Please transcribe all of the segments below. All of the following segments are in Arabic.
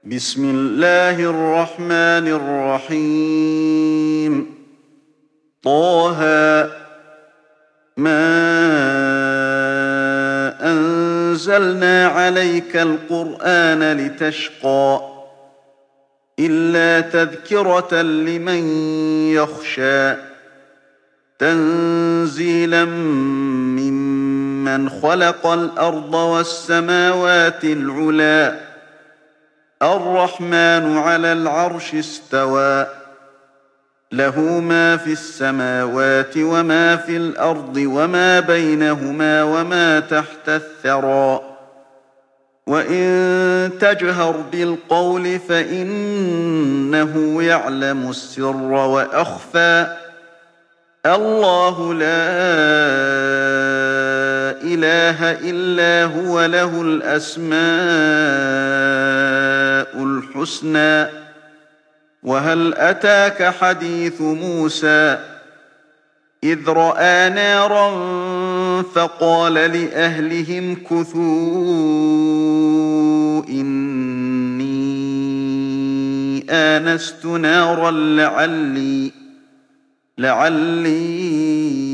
بسم الله الرحمن الرحيم طه ما أنزلنا عليك القرآن لتشقى إلا تذكرة لمن يخشى تنزيلا ممن خلق الأرض والسماوات العلى الرحمن على العرش استوى له ما في السماوات وما في الأرض وما بينهما وما تحت الثرى وإن تجهر بالقول فإنه يعلم السر وأخفى الله لا إله إلا هو له الأسماء الحسنى وهل أتاك حديث موسى إذ رأى نارا فقال لأهلهم كثوا إني آنست نارا لعلي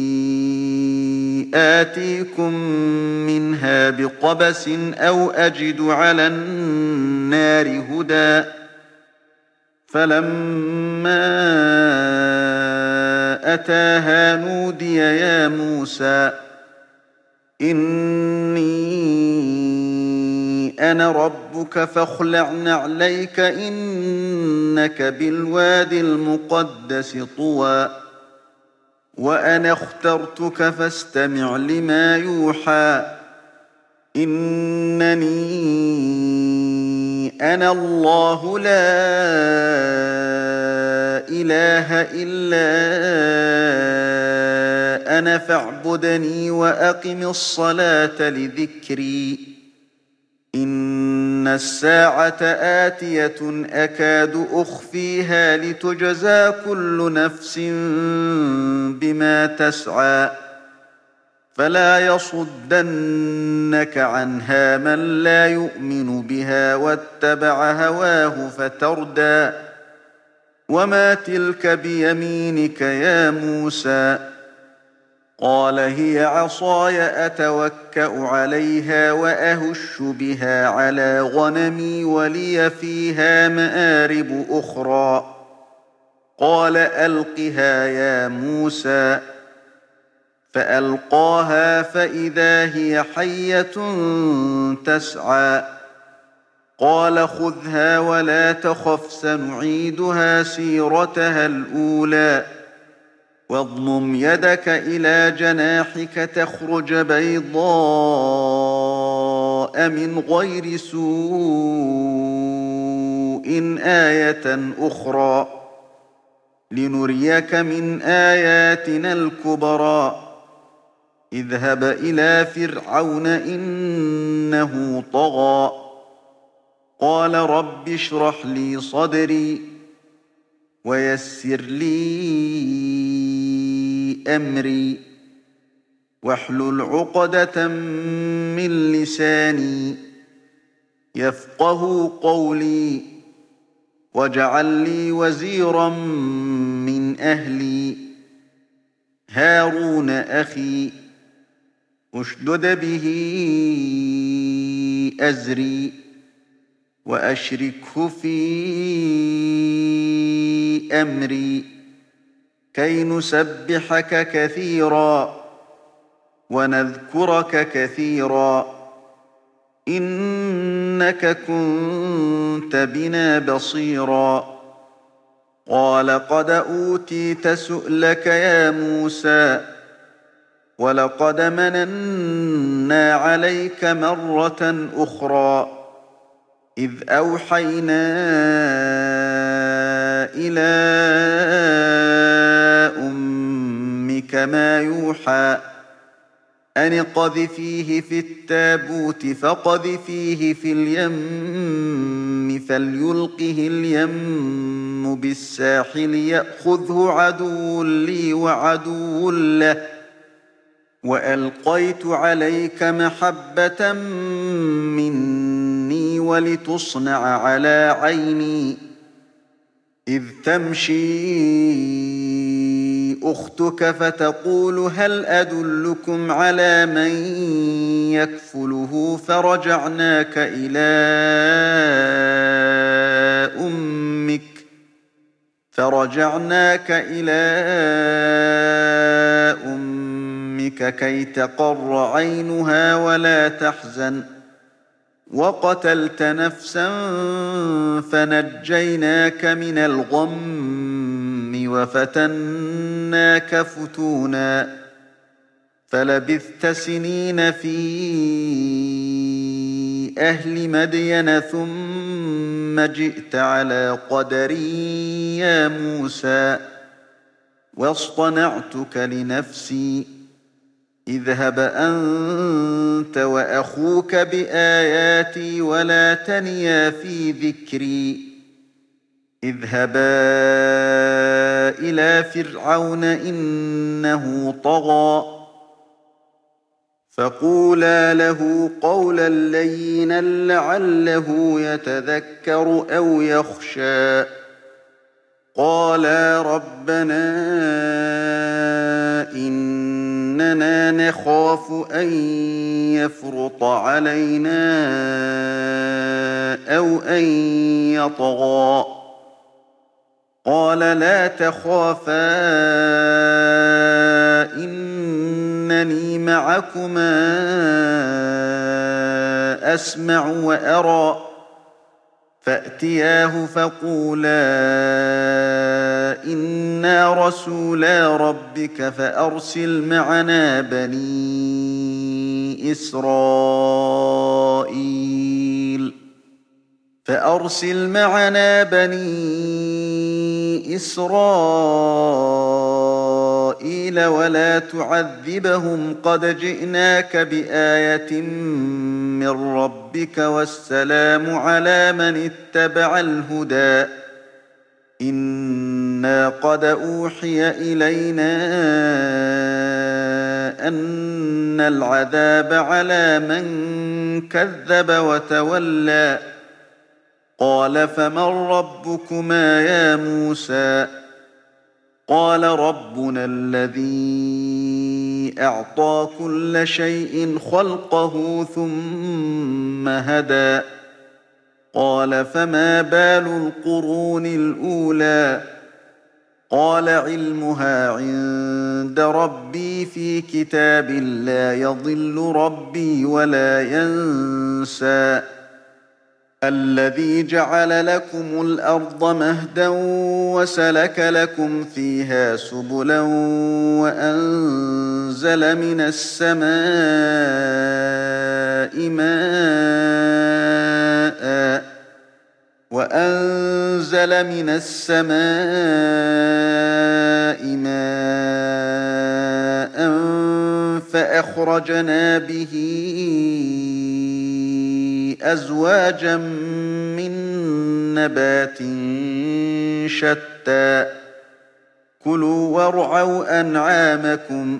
آتيكم منها بقبس أو أجد على النار هدى فلما أتاها نودي يا موسى إني أنا ربك فاخلع نعليك إنك بالوادي المقدس طوى وأنا اخترتك فاستمع لما يوحى إنني أنا الله لا إله إلا أنا فاعبدني وأقم الصلاة لذكري إن الساعة آتية أكاد أخفيها لتجزى كل نفس بما تسعى فلا يصدنك عنها من لا يؤمن بها واتبع هواه فتردى وما تلك بيمينك يا موسى قال هي عصاي أتوكأ عليها وأهش بها على غنمي ولي فيها مآرب أخرى قال ألقها يا موسى فألقاها فإذا هي حية تسعى قال خذها ولا تخف سنعيدها سيرتها الأولى واضمم يدك إلى جناحك تخرج بيضاء من غير سوء آية أخرى لنريك من آياتنا الكبرى اذهب إلى فرعون إنه طغى قال رب اشرح لي صدري ويسر لي أمري واحلل عقدة من لساني يفقه قولي واجعل لي وزيرا من أهلي هارون أخي اشدد به أزري وأشركه في أمري كي نسبحك كثيرا ونذكرك كثيرا إنك كنت بنا بصيرا قال قد أوتيت سؤلك يا موسى ولقد مننا عليك مرة أخرى إذ أوحينا إلى أمك ما يوحى أن اقذفيه في التابوت فاقذفيه في اليم فليلقه اليم بالساحل يأخذه عدو لي وعدو له وألقيت عليك محبة مني ولتصنع على عيني إذ تمشي أختك فتقول هل أدلكم على من يكفله فرجعناك إلى أمك كي تقر عينها ولا تحزن وقتلت نفسا فنجيناك من الغم وفتناك فتونا فلبثت سنين في أهل مدين ثم جئت على قدري يا موسى واصطنعتك لنفسي اذهب أنت وأخوك بآياتي ولا تنيا في ذكري اذهبا إلى فرعون إنه طغى فقولا له قولا لينا لعله يتذكر أو يخشى قالا ربنا إننا نخاف أن يفرط علينا أو أن يطغى قال لا تخافا إنني معكما أسمع وأرى فأتياه فقولا إنا رسولا ربك فأرسل معنا بني إسرائيل ولا تعذبهم قد جئناك بآية من ربك والسلام على من اتبع الهدى إنا قد أوحي إلينا أن العذاب على من كذب وتولى قال فمن ربكما يا موسى قال ربنا الذي أعطى كل شيء خلقه ثم هدى قال فما بال القرون الأولى قال علمها عند ربي في كتاب لا يضل ربي ولا ينسى الذي جعل لكم الأرض مهدا وسلك لكم فيها سبلا وأنزل من السماء ماء فأخرجنا به أزواجا من نبات شتى كلوا وارعوا أنعامكم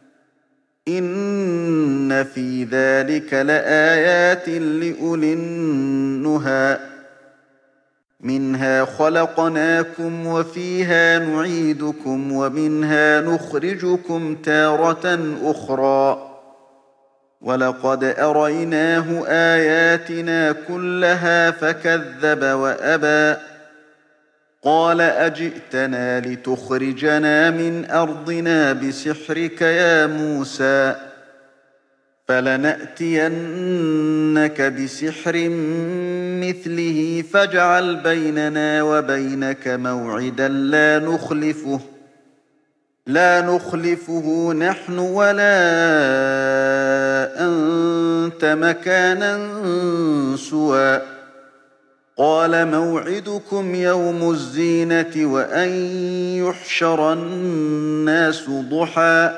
إن في ذلك لآيات لأولي النهى منها خلقناكم وفيها نعيدكم ومنها نخرجكم تارة أخرى ولقد أريناه آياتنا كلها فكذب وأبى قال أجئتنا لتخرجنا من أرضنا بسحرك يا موسى فلنأتينك بسحر مثله فاجعل بيننا وبينك موعدا لا نخلفه نحن ولا أنت مكانا سوى قال موعدكم يوم الزينة وأن يحشر الناس ضحى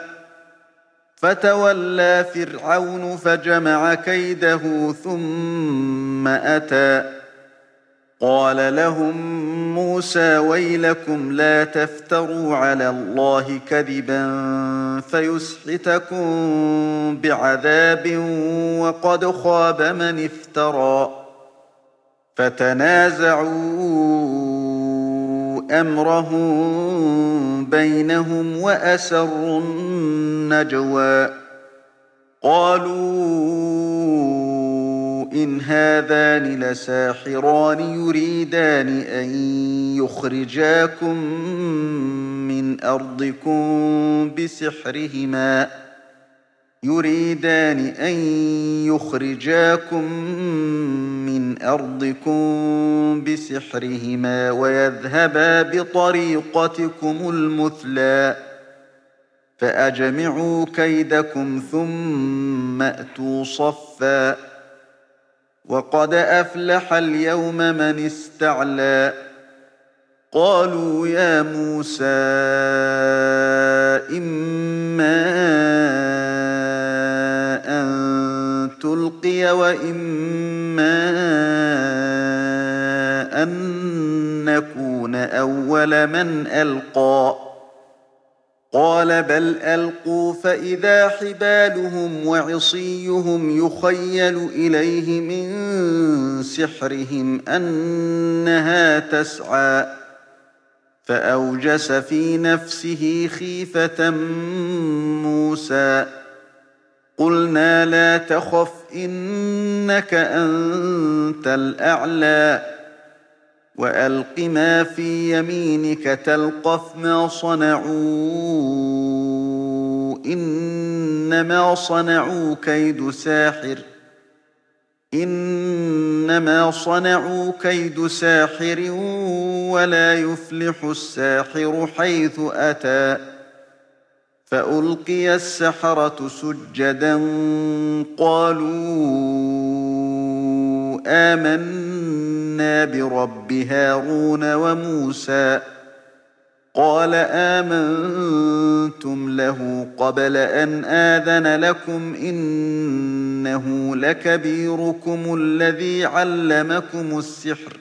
فتولى فرعون فجمع كيده ثم أتى قال لهم موسى ويلكم لا تفتروا على الله كذبا فيسحتكم بعذاب وقد خاب من افترى فتنازعوا أمرهم بينهم وأسروا النجوى قالوا إن هذان لساحران يريدان أن يخرجاكم من أرضكم بسحرهما ويذهبا بطريقتكم المثلى فأجمعوا كيدكم ثم أتوا صفا وقد أفلح اليوم من استعلى قالوا يا موسى إما أن تلقي وإما أن نكون أول من ألقى قال بل ألقوا فإذا حبالهم وعصيهم يخيل إليه من سحرهم أنها تسعى فأوجس في نفسه خيفة موسى قلنا لا تخف إنك أنت الأعلى وألق ما في يمينك تلقف ما صنعوا إنما صنعوا كيد ساحر ولا يفلح الساحر حيث أتى فألقي السحرة سجدا قالوا آمنا برب هارون وموسى قال آمنتم له قبل أن آذن لكم إنه لكبيركم الذي علمكم السحر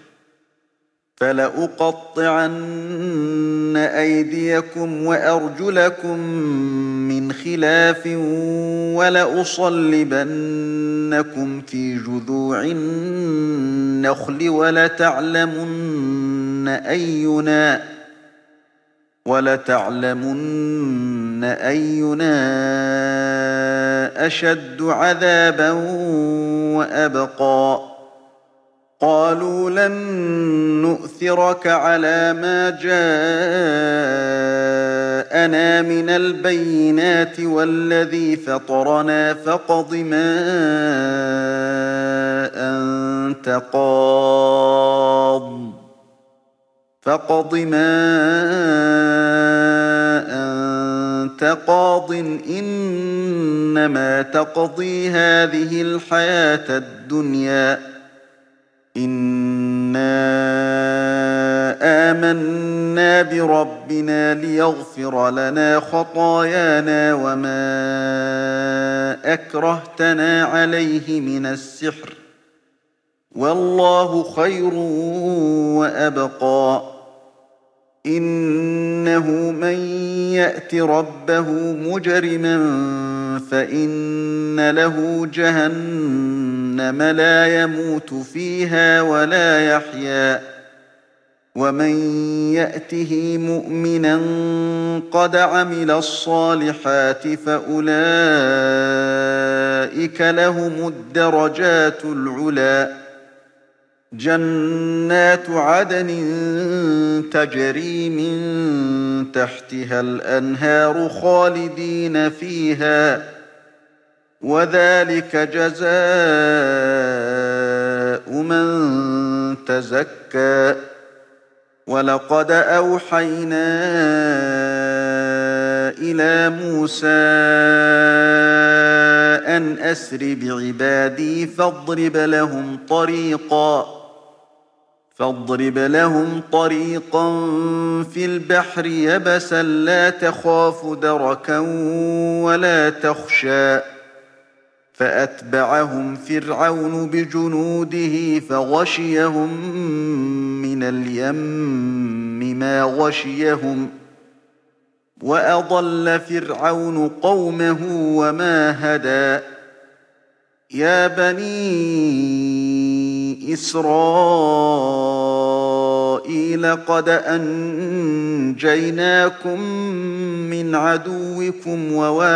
فلأقطعن أيديكم وأرجلكم من خلاف ولأصلبنكم في جذوع النخل ولتعلمن أينا أشد عذابا وأبقى قالوا لن نؤثرك على ما جاءنا من البينات والذي فطرنا فاقض ما أنت قاض إنما تقضي هذه الحياة الدنيا إنا آمنا بربنا ليغفر لنا خطايانا وما أكرهتنا عليه من السحر والله خير وأبقى إنه من يأت ربه مجرما فإن له جهنم لا يموت فيها ولا يحيا ومن يأته مؤمنا قد عمل الصالحات فأولئك لهم الدرجات العلى جنات عدن تجري من تحتها الأنهار خالدين فيها وذلك جزاء من تزكى ولقد أوحينا إلى موسى أن أسر بعبادي فاضرب لهم طريقا في البحر يبسا لا تخاف دركا ولا تخشى فأتبعهم فرعون بجنوده فغشيهم من اليم ما غشيهم وأضل فرعون قومه وما هدى يا بني إسرائيل قد أنجيناكم من عدوكم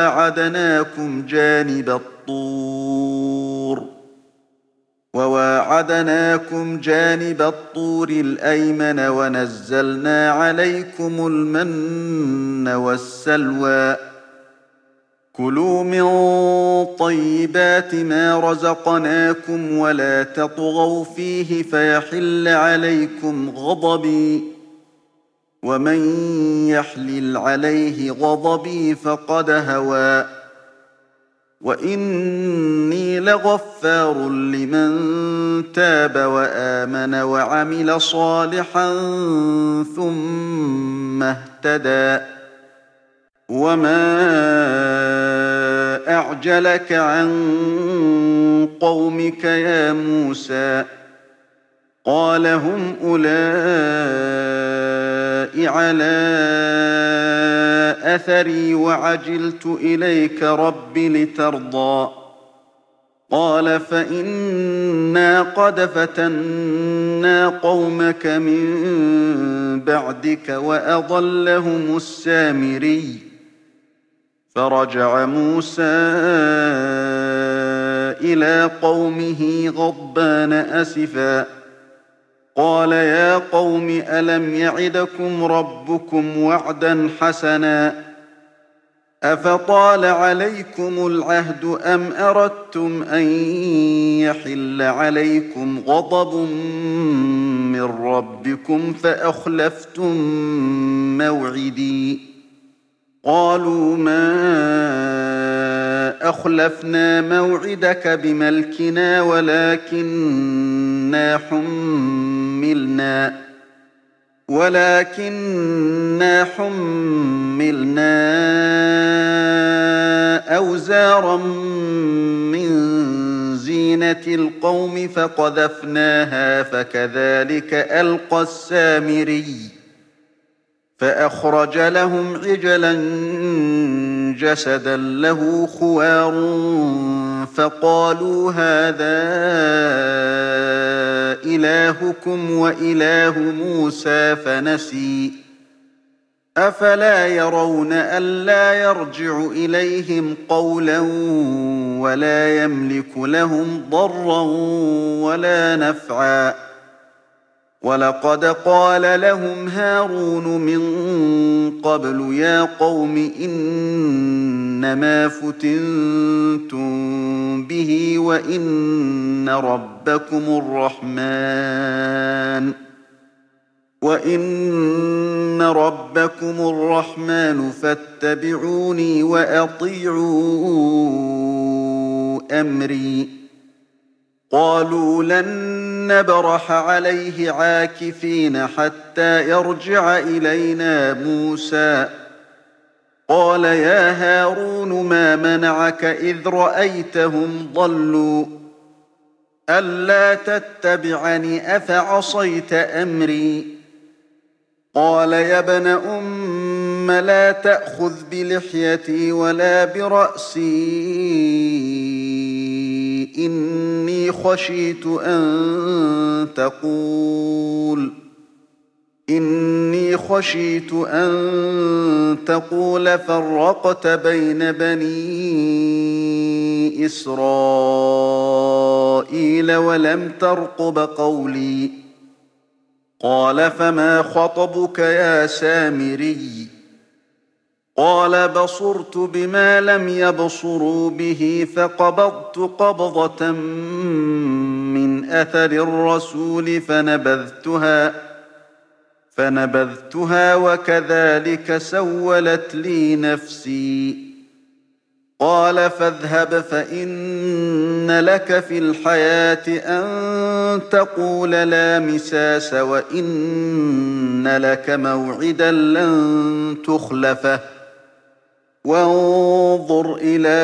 وواعدناكم جانب الطور الأيمن ونزلنا عليكم المن والسلوى كلوا من طيبات ما رزقناكم ولا تطغوا فيه فيحل عليكم غضبي ومن يحلل عليه غضبي فقد هوى وإني لغفار لمن تاب وآمن وعمل صالحا ثم اهتدى وما أعجلك عن قومك يا موسى قال هم أولئك على أثري وعجلت إليك رب لترضى قال فإنا قد فتنا قومك من بعدك وأضلهم السامري فرجع موسى إلى قومه غضبان أسفا قال يا قوم ألم يعدكم ربكم وعدا حسنا أفطال عليكم العهد أم أردتم أن يحل عليكم غضب من ربكم فأخلفتم موعدي قالوا ما أخلفنا موعدك بملكنا ولكننا حملنا أوزارا من زينة القوم فقذفناها فكذلك ألقى السامري فأخرج لهم عجلا جسدا له خوار فقالوا هذا إلهكم وإله موسى فنسي أفلا يرون ألا يرجع إليهم قولا ولا يملك لهم ضرا ولا نفعا ولقد قال لهم هارون من قبل يا قوم إنما فتنتم به وإن ربكم الرحمن فاتبعوني وأطيعوا أمري قالوا لن نبرح عليه عاكفين حتى يرجع إلينا موسى قال يا هارون ما منعك إذ رأيتهم ضلوا ألا تتبعني أفعصيت أمري قال يا ابن أم لا تأخذ بلحيتي ولا برأسي إني خشيت أن تقول فرقت بين بني إسرائيل ولم ترقب قولي قال فما خطبك يا سامري قال بصرت بما لم يبصروا به فقبضت قبضة من أثر الرسول فنبذتها وكذلك سولت لي نفسي قال فاذهب فإن لك في الحياة أن تقول لا مساس وإن لك موعدا لن تخلفه وانظر إلى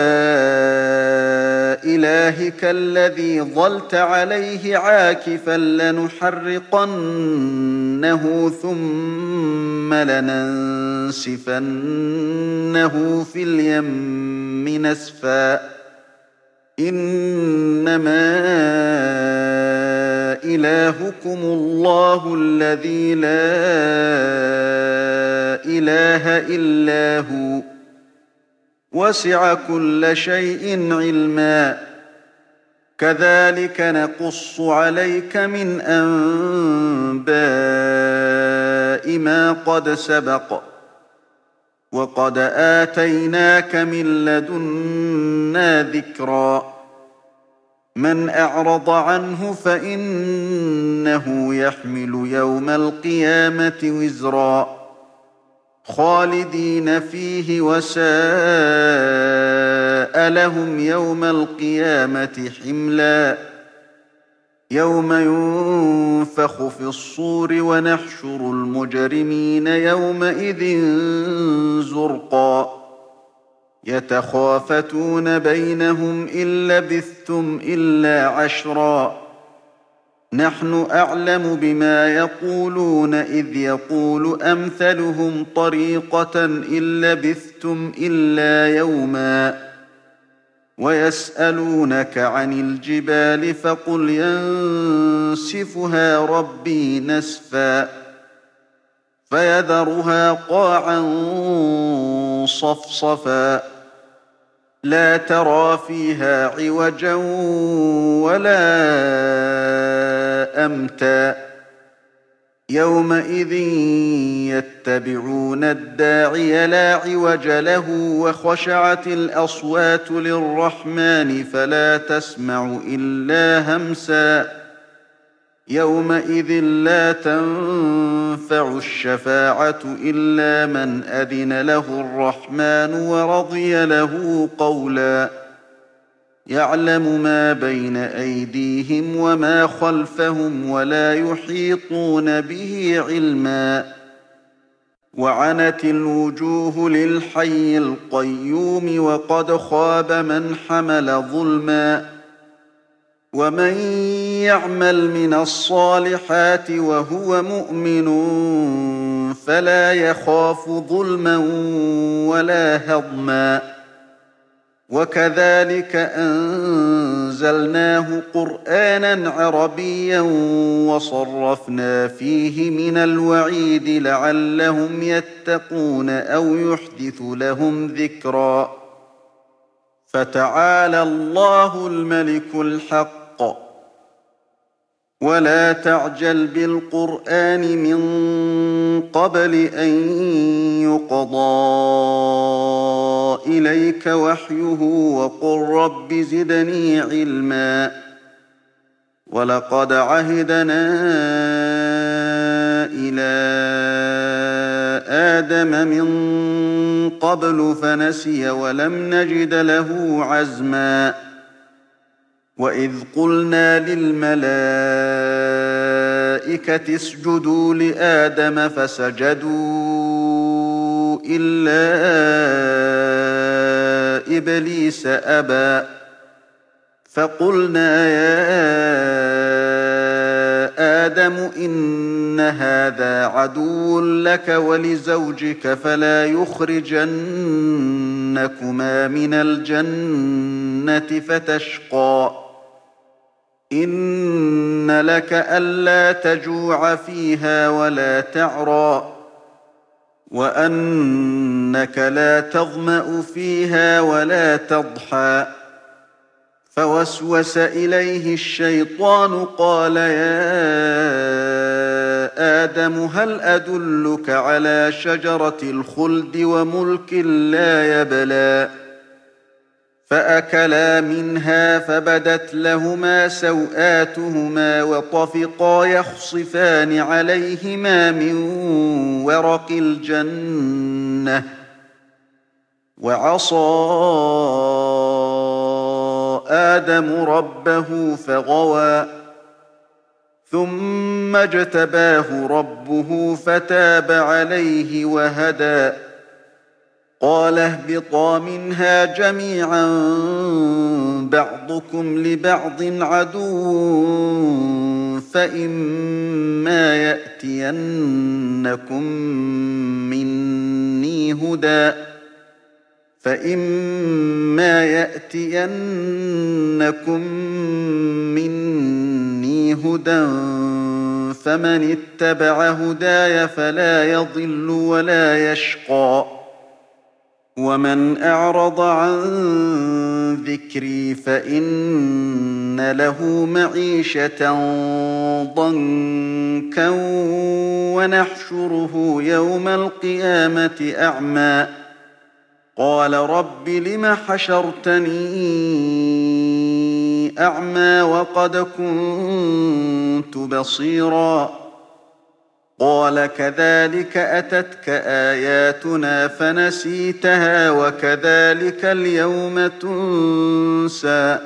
إلهك الذي ظلت عليه عاكفا لنحرقنه ثم لننسفنه في اليم نسفا إنما إلهكم الله الذي لا إله إلا هو وسع كل شيء علما كذلك نقص عليك من أنباء ما قد سبق وقد آتيناك من لدنا ذكرا من أعرض عنه فإنه يحمل يوم القيامة وزرا خالدين فيه وساء لهم يوم القيامة حملا يوم ينفخ في الصور ونحشر المجرمين يومئذ زرقا يتخافتون بينهم إن لبثتم إلا عشرا نحن أعلم بما يقولون إذ يقول أمثلهم طريقة إن لبثتم إلا يوما ويسألونك عن الجبال فقل ينسفها ربي نسفا فيذرها قاعا صفصفا لا ترى فيها عوجا ولا أمتا يومئذ يتبعون الداعي لا عوج له وخشعت الأصوات للرحمن فلا تسمع إلا همسا يومئذ لا تنفع الشفاعة إلا من أذن له الرحمن ورضي له قولا يعلم ما بين أيديهم وما خلفهم ولا يحيطون به علما وعنت الوجوه للحي القيوم وقد خاب من حمل ظلما ومن يعمل من الصالحات وهو مؤمن فلا يخاف ظلما ولا هضما وكذلك أنزلناه قرآنا عربيا وصرفنا فيه من الوعيد لعلهم يتقون أو يحدث لهم ذكرا فتعالى الله الملك الحق ولا تعجل بالقرآن من قبل أن يقضى إليك وحيه وقل رب زدني علما ولقد عهدنا إلى آدم من قبل فنسي ولم نجد له عزما وإذ قلنا للملائكة اسجدوا لآدم فسجدوا إلا إبليس أبى فقلنا يا آدم إن هذا عدو لك ولزوجك فلا يخرجنكما من الجنة فتشقى إن لك ألا تجوع فيها ولا تعرى وأنك لا تظمأ فيها ولا تضحى فوسوس إليه الشيطان قال يا آدم هل أدلك على شجرة الخلد وملك لا يبلى فأكلا منها فبدت لهما سوآتهما وطفقا يخصفان عليهما من ورق الجنة وعصى آدم ربه فغوى ثم اجتباه ربه فتاب عليه وهدى قال اهبطا منها جميعا بعضكم لبعض عدو فإما يأتينكم مني هدى فإما يأتينكم مني هدى فمن اتبع هداي فلا يضل ولا يشقى ومن أعرض عن ذكري فإن له معيشة ضنكا ونحشره يوم القيامة أعمى قال رب لم حشرتني أعمى وقد كنت بصيرا قال كذلك أتتك آياتنا فنسيتها وكذلك اليوم تنسى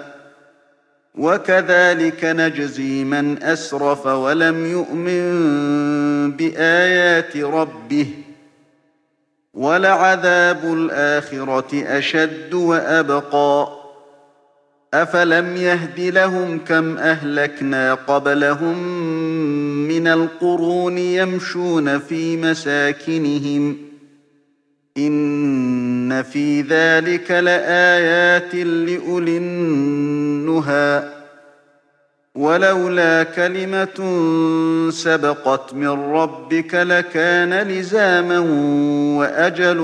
وكذلك نجزي من أسرف ولم يؤمن بآيات ربه ولعذاب الآخرة أشد وأبقى أفلم يهد لهم كم أهلكنا قبلهم من القرون يمشون في مساكنهم إن في ذلك لآيات لأولي النهى ولولا كلمة سبقت من ربك لكان لزاما وأجل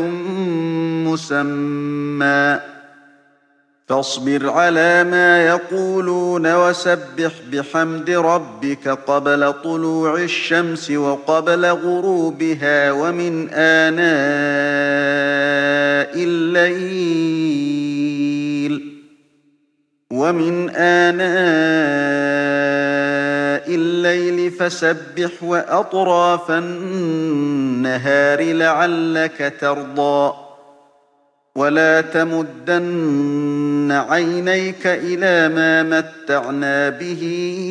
مسمى فاصبر على ما يقولون وسبح بحمد ربك قبل طلوع الشمس وقبل غروبها ومن آناء الليل فسبح وأطراف النهار لعلك ترضى ولا تمدن عينيك إلى ما متعنا به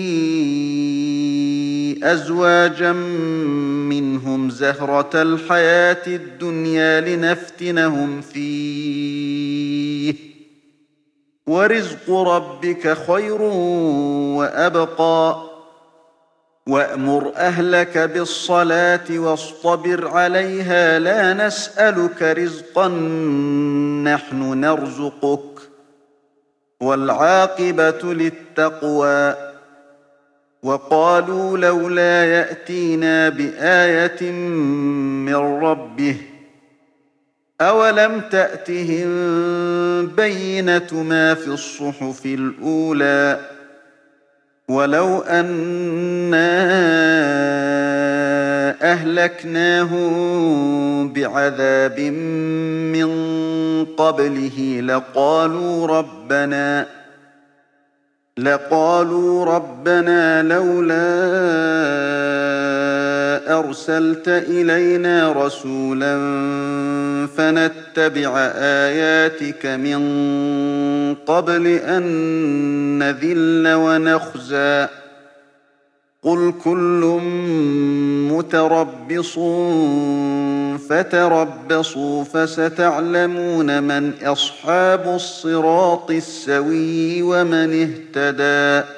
أزواجا منهم زهرة الحياة الدنيا لنفتنهم فيه ورزق ربك خير وأبقى وأمر أهلك بالصلاة واصطبر عليها لا نسألك رزقا نحن نرزقك والعاقبة للتقوى وقالوا لولا يأتينا بآية من ربه أولم تأتهم بينة ما في الصحف الأولى ولو أنا أهلكناهم بعذاب من قبله لقالوا ربنا لولا أرسلت إلينا رسولا فنتبع آياتك من قبل أن نذل ونخزى قل كل متربص فتربصوا فستعلمون من أصحاب الصراط السوي ومن اهتدى